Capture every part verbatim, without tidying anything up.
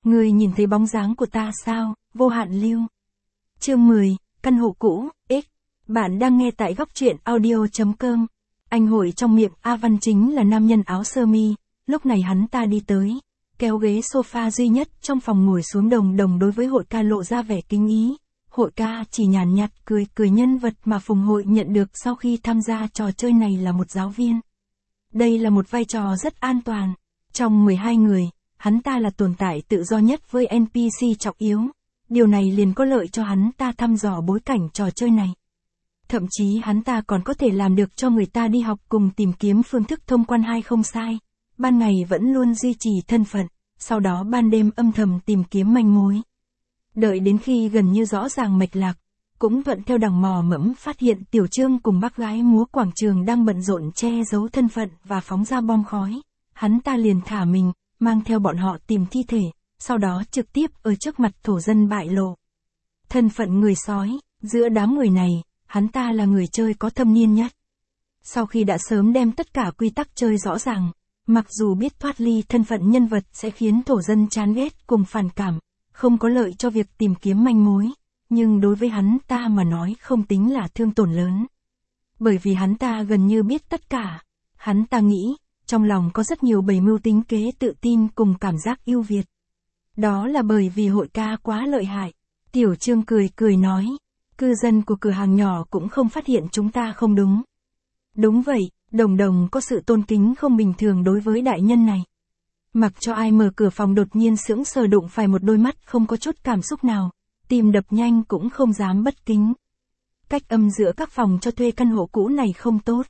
Ngươi nhìn thấy bóng dáng của ta sao, Vô Hạn Lưu. Chương mười, căn hộ cũ, X. Bạn đang nghe tại góc truyện audio chấm com. Anh Hội trong miệng A Văn chính là nam nhân áo sơ mi, lúc này hắn ta đi tới, kéo ghế sofa duy nhất trong phòng ngồi xuống. Đồng Đồng đối với Hội ca lộ ra vẻ kính ý. Hội ca chỉ nhàn nhạt cười cười. Nhân vật mà Phùng Hội nhận được sau khi tham gia trò chơi này là một giáo viên. Đây là một vai trò rất an toàn. Trong mười hai người, hắn ta là tồn tại tự do nhất với en pê xê trọng yếu. Điều này liền có lợi cho hắn ta thăm dò bối cảnh trò chơi này. Thậm chí hắn ta còn có thể làm được cho người ta đi học cùng tìm kiếm phương thức thông quan. Hay không sai. Ban ngày vẫn luôn duy trì thân phận, sau đó ban đêm âm thầm tìm kiếm manh mối. Đợi đến khi gần như rõ ràng mạch lạc, cũng thuận theo đằng mò mẫm phát hiện Tiểu Trương cùng bác gái múa quảng trường đang bận rộn che giấu thân phận và phóng ra bom khói. Hắn ta liền thả mình, mang theo bọn họ tìm thi thể, sau đó trực tiếp ở trước mặt thổ dân bại lộ thân phận người sói. Giữa đám người này, hắn ta là người chơi có thâm niên nhất. Sau khi đã sớm đem tất cả quy tắc chơi rõ ràng, mặc dù biết thoát ly thân phận nhân vật sẽ khiến thổ dân chán ghét cùng phản cảm, không có lợi cho việc tìm kiếm manh mối, nhưng đối với hắn ta mà nói không tính là thương tổn lớn. Bởi vì hắn ta gần như biết tất cả. Hắn ta nghĩ, trong lòng có rất nhiều bầy mưu tính kế, tự tin cùng cảm giác ưu việt. Đó là bởi vì Hội ca quá lợi hại. Tiểu Trương cười cười nói, cư dân của cửa hàng nhỏ cũng không phát hiện chúng ta không đúng. Đúng vậy, Đồng Đồng có sự tôn kính không bình thường đối với đại nhân này. Mặc cho ai mở cửa phòng đột nhiên sững sờ đụng phải một đôi mắt không có chút cảm xúc nào, tim đập nhanh cũng không dám bất kính. Cách âm giữa các phòng cho thuê căn hộ cũ này không tốt.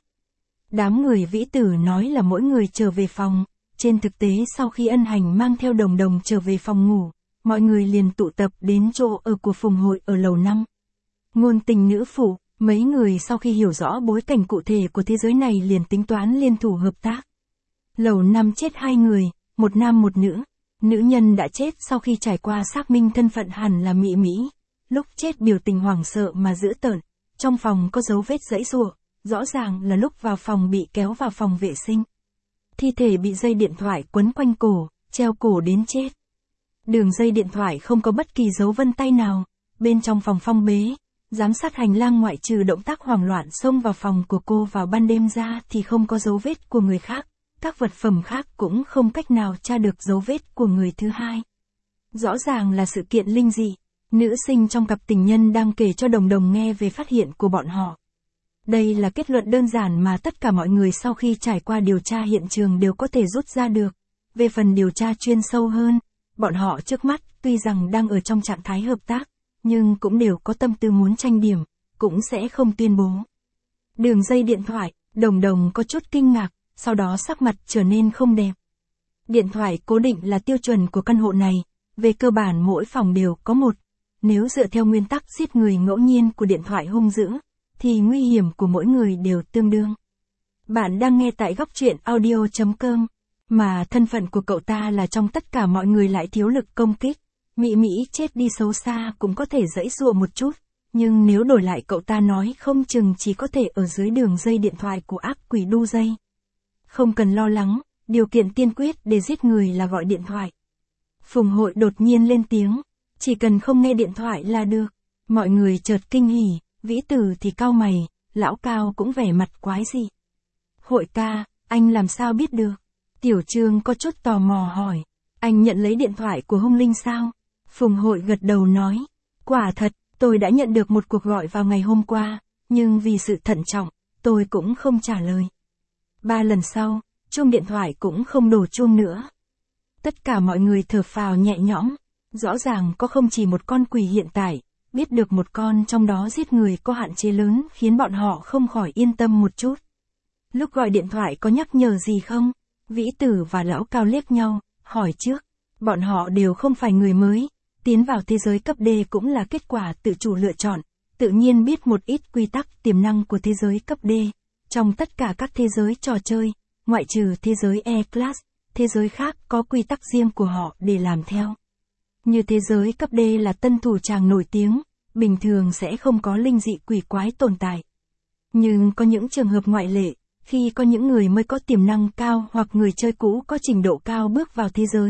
Đám người Vĩ Tử nói là mỗi người trở về phòng. Trên thực tế sau khi Ân Hành mang theo Đồng Đồng trở về phòng ngủ, mọi người liền tụ tập đến chỗ ở của Phùng Hội ở lầu năm. Ngôn tình nữ phủ, mấy người sau khi hiểu rõ bối cảnh cụ thể của thế giới này liền tính toán liên thủ hợp tác. Lầu năm chết hai người, một nam một nữ. Nữ nhân đã chết sau khi trải qua xác minh thân phận hẳn là Mỹ Mỹ. Lúc chết biểu tình hoảng sợ mà dữ tợn, trong phòng có dấu vết giãy giụa, rõ ràng là lúc vào phòng bị kéo vào phòng vệ sinh. Thi thể bị dây điện thoại quấn quanh cổ, treo cổ đến chết. Đường dây điện thoại không có bất kỳ dấu vân tay nào. Bên trong phòng phong bế, giám sát hành lang ngoại trừ động tác hoảng loạn xông vào phòng của cô vào ban đêm ra thì không có dấu vết của người khác. Các vật phẩm khác cũng không cách nào tra được dấu vết của người thứ hai. Rõ ràng là sự kiện linh dị. Nữ sinh trong cặp tình nhân đang kể cho Đồng Đồng nghe về phát hiện của bọn họ. Đây là kết luận đơn giản mà tất cả mọi người sau khi trải qua điều tra hiện trường đều có thể rút ra được. Về phần điều tra chuyên sâu hơn, bọn họ trước mắt tuy rằng đang ở trong trạng thái hợp tác, nhưng cũng đều có tâm tư muốn tranh điểm, cũng sẽ không tuyên bố. Đường dây điện thoại, Đồng Đồng có chút kinh ngạc, sau đó sắc mặt trở nên không đẹp. Điện thoại cố định là tiêu chuẩn của căn hộ này, về cơ bản mỗi phòng đều có một. Nếu dựa theo nguyên tắc giết người ngẫu nhiên của điện thoại hung dữ, thì nguy hiểm của mỗi người đều tương đương. Bạn đang nghe tại góc truyện audio chấm com, mà thân phận của cậu ta là trong tất cả mọi người lại thiếu lực công kích. Mỹ Mỹ chết đi xấu xa cũng có thể giãy giụa một chút, nhưng nếu đổi lại cậu ta nói không chừng chỉ có thể ở dưới đường dây điện thoại của ác quỷ đu dây. Không cần lo lắng, điều kiện tiên quyết để giết người là gọi điện thoại. Phùng Hội đột nhiên lên tiếng, chỉ cần không nghe điện thoại là được. Mọi người chợt kinh hỉ, Vĩ Tử thì cau mày, lão Cao cũng vẻ mặt quái dị. Hội ca, anh làm sao biết được? Tiểu Trương có chút tò mò hỏi, anh nhận lấy điện thoại của hung linh sao? Phùng Hội gật đầu nói, quả thật, tôi đã nhận được một cuộc gọi vào ngày hôm qua, nhưng vì sự thận trọng, tôi cũng không trả lời. Ba lần sau, chuông điện thoại cũng không đổ chuông nữa. Tất cả mọi người thở phào nhẹ nhõm, rõ ràng có không chỉ một con quỷ hiện tại, biết được một con trong đó giết người có hạn chế lớn khiến bọn họ không khỏi yên tâm một chút. Lúc gọi điện thoại có nhắc nhở gì không? Vĩ Tử và lão Cao liếc nhau, hỏi trước. Bọn họ đều không phải người mới, tiến vào thế giới cấp D cũng là kết quả tự chủ lựa chọn, tự nhiên biết một ít quy tắc tiềm năng của thế giới cấp D. Trong tất cả các thế giới trò chơi, ngoại trừ thế giới E-Class, thế giới khác có quy tắc riêng của họ để làm theo. Như thế giới cấp D là tân thủ tràng nổi tiếng, bình thường sẽ không có linh dị quỷ quái tồn tại. Nhưng có những trường hợp ngoại lệ, khi có những người mới có tiềm năng cao hoặc người chơi cũ có trình độ cao bước vào thế giới,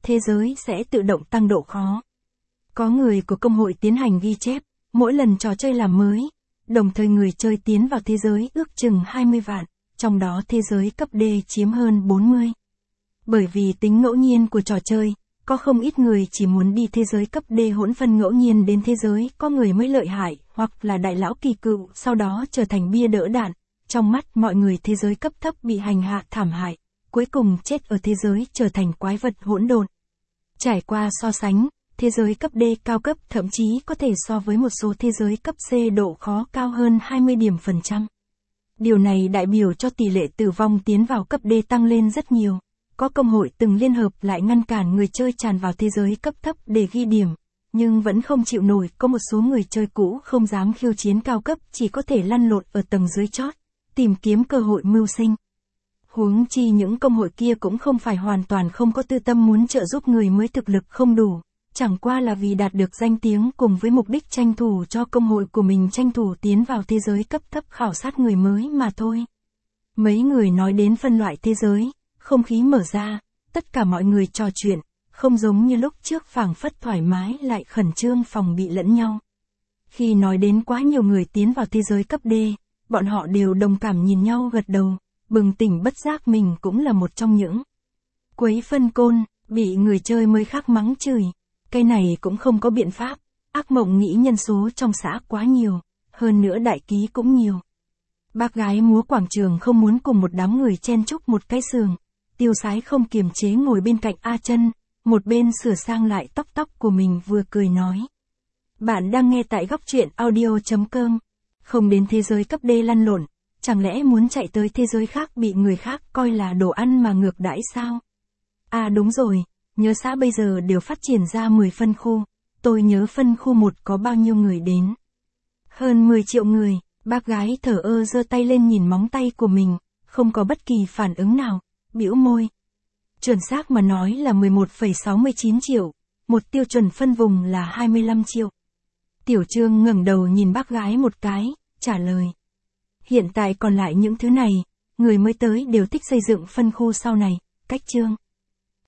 thế giới sẽ tự động tăng độ khó. Có người của công hội tiến hành ghi chép, mỗi lần trò chơi làm mới, đồng thời người chơi tiến vào thế giới ước chừng hai mươi vạn, trong đó thế giới cấp D chiếm hơn bốn mươi. Bởi vì tính ngẫu nhiên của trò chơi, có không ít người chỉ muốn đi thế giới cấp D hỗn phân ngẫu nhiên đến thế giới có người mới lợi hại, hoặc là đại lão kỳ cựu, sau đó trở thành bia đỡ đạn. Trong mắt mọi người thế giới cấp thấp bị hành hạ thảm hại, cuối cùng chết ở thế giới trở thành quái vật hỗn độn. Trải qua so sánh, thế giới cấp D cao cấp thậm chí có thể so với một số thế giới cấp C độ khó cao hơn hai mươi điểm phần trăm. Điều này đại biểu cho tỷ lệ tử vong tiến vào cấp D tăng lên rất nhiều. Có công hội từng liên hợp lại ngăn cản người chơi tràn vào thế giới cấp thấp để ghi điểm, nhưng vẫn không chịu nổi, có một số người chơi cũ không dám khiêu chiến cao cấp, chỉ có thể lăn lộn ở tầng dưới chót, tìm kiếm cơ hội mưu sinh. Huống chi những công hội kia cũng không phải hoàn toàn không có tư tâm muốn trợ giúp người mới thực lực không đủ, chẳng qua là vì đạt được danh tiếng cùng với mục đích tranh thủ cho công hội của mình tranh thủ tiến vào thế giới cấp thấp khảo sát người mới mà thôi. Mấy người nói đến phân loại thế giới, không khí mở ra, tất cả mọi người trò chuyện, không giống như lúc trước phảng phất thoải mái lại khẩn trương phòng bị lẫn nhau. Khi nói đến quá nhiều người tiến vào thế giới cấp D, bọn họ đều đồng cảm nhìn nhau gật đầu, bừng tỉnh bất giác mình cũng là một trong những quấy phân côn, bị người chơi mới khác mắng chửi. Cái này cũng không có biện pháp, ác mộng nghĩ nhân số trong xã quá nhiều, hơn nữa đại ký cũng nhiều. Bác gái múa quảng trường không muốn cùng một đám người chen chúc một cái sườn, tiêu sái không kiềm chế ngồi bên cạnh A Chân, một bên sửa sang lại tóc tóc của mình vừa cười nói. Bạn đang nghe tại góc truyện audio chấm com, không đến thế giới cấp D lăn lộn, chẳng lẽ muốn chạy tới thế giới khác bị người khác coi là đồ ăn mà ngược đãi sao? À đúng rồi, nhớ xã bây giờ đều phát triển ra mười phân khu, tôi nhớ phân khu một có bao nhiêu người đến. Hơn mười triệu người, bác gái thở ơ giơ tay lên nhìn móng tay của mình, không có bất kỳ phản ứng nào, bĩu môi. Chuẩn xác mà nói là mười một phẩy sáu mươi chín triệu, một tiêu chuẩn phân vùng là hai mươi lăm triệu. Tiểu Trương ngẩng đầu nhìn bác gái một cái, trả lời. Hiện tại còn lại những thứ này, người mới tới đều thích xây dựng phân khu sau này, cách Trương.